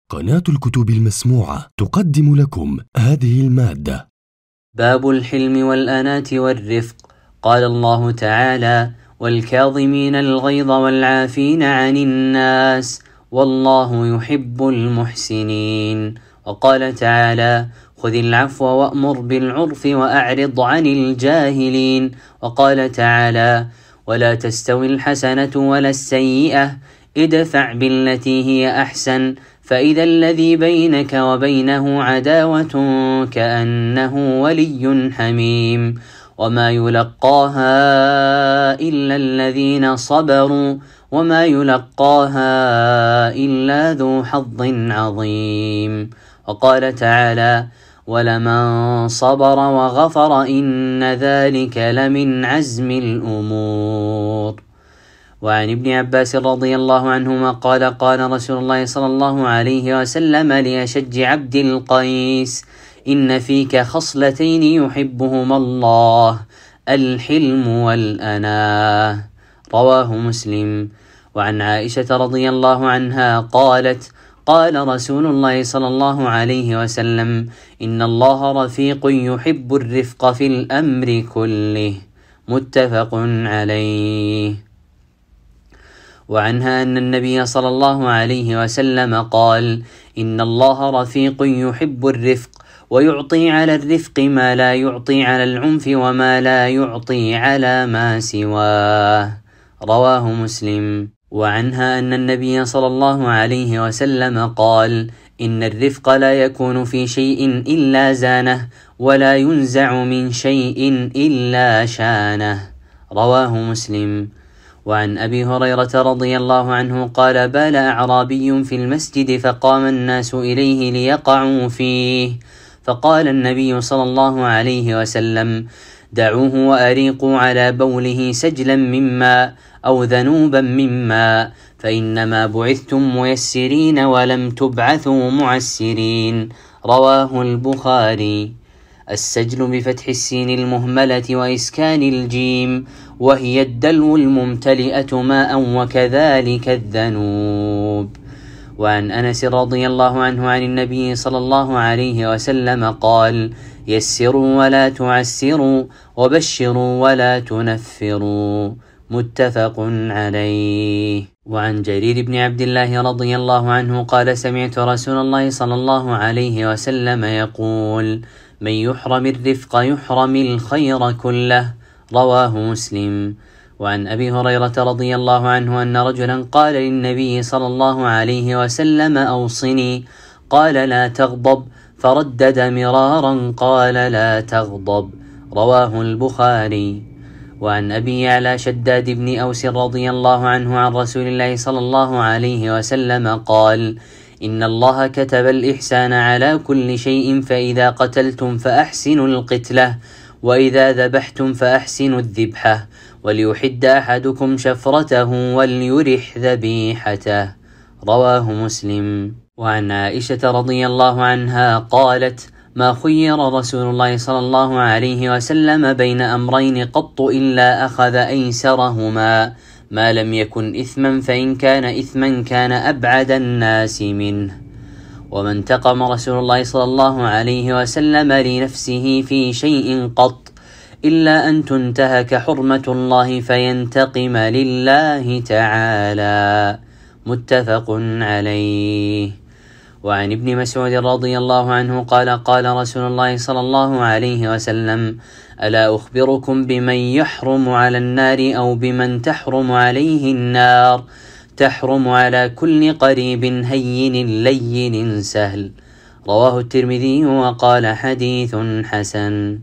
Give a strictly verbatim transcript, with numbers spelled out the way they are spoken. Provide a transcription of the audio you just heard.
قناة الكتب المسموعة تقدم لكم هذه المادة. باب الحلم والأناة والرفق. قال الله تعالى: والكاظمين الغيظ والعافين عن الناس والله يحب المحسنين. وقال تعالى: خذ العفو وأمر بالعرف وأعرض عن الجاهلين. وقال تعالى: ولا تستوي الحسنة ولا السيئة ادفع بالتي هي أحسن فإذا الذي بينك وبينه عداوة كأنه ولي حميم وما يلقاها إلا الذين صبروا وما يلقاها إلا ذو حظ عظيم. وقال تعالى: ولمن صبر وغفر إن ذلك لمن عزم الأمور. وعن ابن عباس رضي الله عنهما قال: قال رسول الله صلى الله عليه وسلم لأشج عبد القيس: إن فيك خصلتين يحبهما الله، الحلم والأناة. رواه مسلم. وعن عائشة رضي الله عنها قالت: قال رسول الله صلى الله عليه وسلم: إن الله رفيق يحب الرفق في الأمر كله. متفق عليه. وعنها أن النبي صلى الله عليه وسلم قال: إن الله رفيق يحب الرفق ويعطي على الرفق ما لا يعطي على العنف وما لا يعطي على ما سواه. رواه مسلم. وعنها أن النبي صلى الله عليه وسلم قال: إن الرفق لا يكون في شيء إلا زانه ولا ينزع من شيء إلا شانه. رواه مسلم. وعن أبي هريرة رضي الله عنه قال: بال أعرابي في المسجد فقام الناس إليه ليقعوا فيه، فقال النبي صلى الله عليه وسلم: دعوه وأريقوا على بوله سجلا من ماء أو ذنوبا من ماء، فإنما بعثتم ميسرين ولم تبعثوا معسرين. رواه البخاري. السجل بفتح السين المهملة وإسكان الجيم، وهي الدلو الممتلئة ماء، وكذلك الذنوب. وعن أنس رضي الله عنه عن النبي صلى الله عليه وسلم قال: يسروا ولا تعسروا وبشروا ولا تنفروا. متفق عليه. وعن جرير بن عبد الله رضي الله عنه قال: سمعت رسول الله صلى الله عليه وسلم يقول: من يحرم الرفق يحرم الخير كله. رواه مسلم. وعن أبي هريرة رضي الله عنه أن رجلا قال للنبي صلى الله عليه وسلم: أوصني. قال: لا تغضب. فردد مرارا قال: لا تغضب. رواه البخاري. وعن أبي يعلى شداد بن أوس رضي الله عنه عن رسول الله صلى الله عليه وسلم قال: إن الله كتب الإحسان على كل شيء، فإذا قتلتم فأحسنوا القتلة، وإذا ذبحتم فأحسنوا الذبحة، وليحد أحدكم شفرته وليرح ذبيحته. رواه مسلم. وعن عائشة رضي الله عنها قالت: ما خير رسول الله صلى الله عليه وسلم بين أمرين قط إلا أخذ أيسرهما، ما لم يكن إثما، فإن كان إثما كان أبعد الناس منه. وما انتقم رسول الله صلى الله عليه وسلم لنفسه في شيء قط إلا أن تنتهك حرمة الله فينتقم لله تعالى. متفق عليه. وعن ابن مسعود رضي الله عنه قال: قال رسول الله صلى الله عليه وسلم: ألا أخبركم بمن يحرم على النار أو بمن تحرم عليه النار؟ تحرم على كل قريب هين لين سهل. رواه الترمذي وقال: حديث حسن.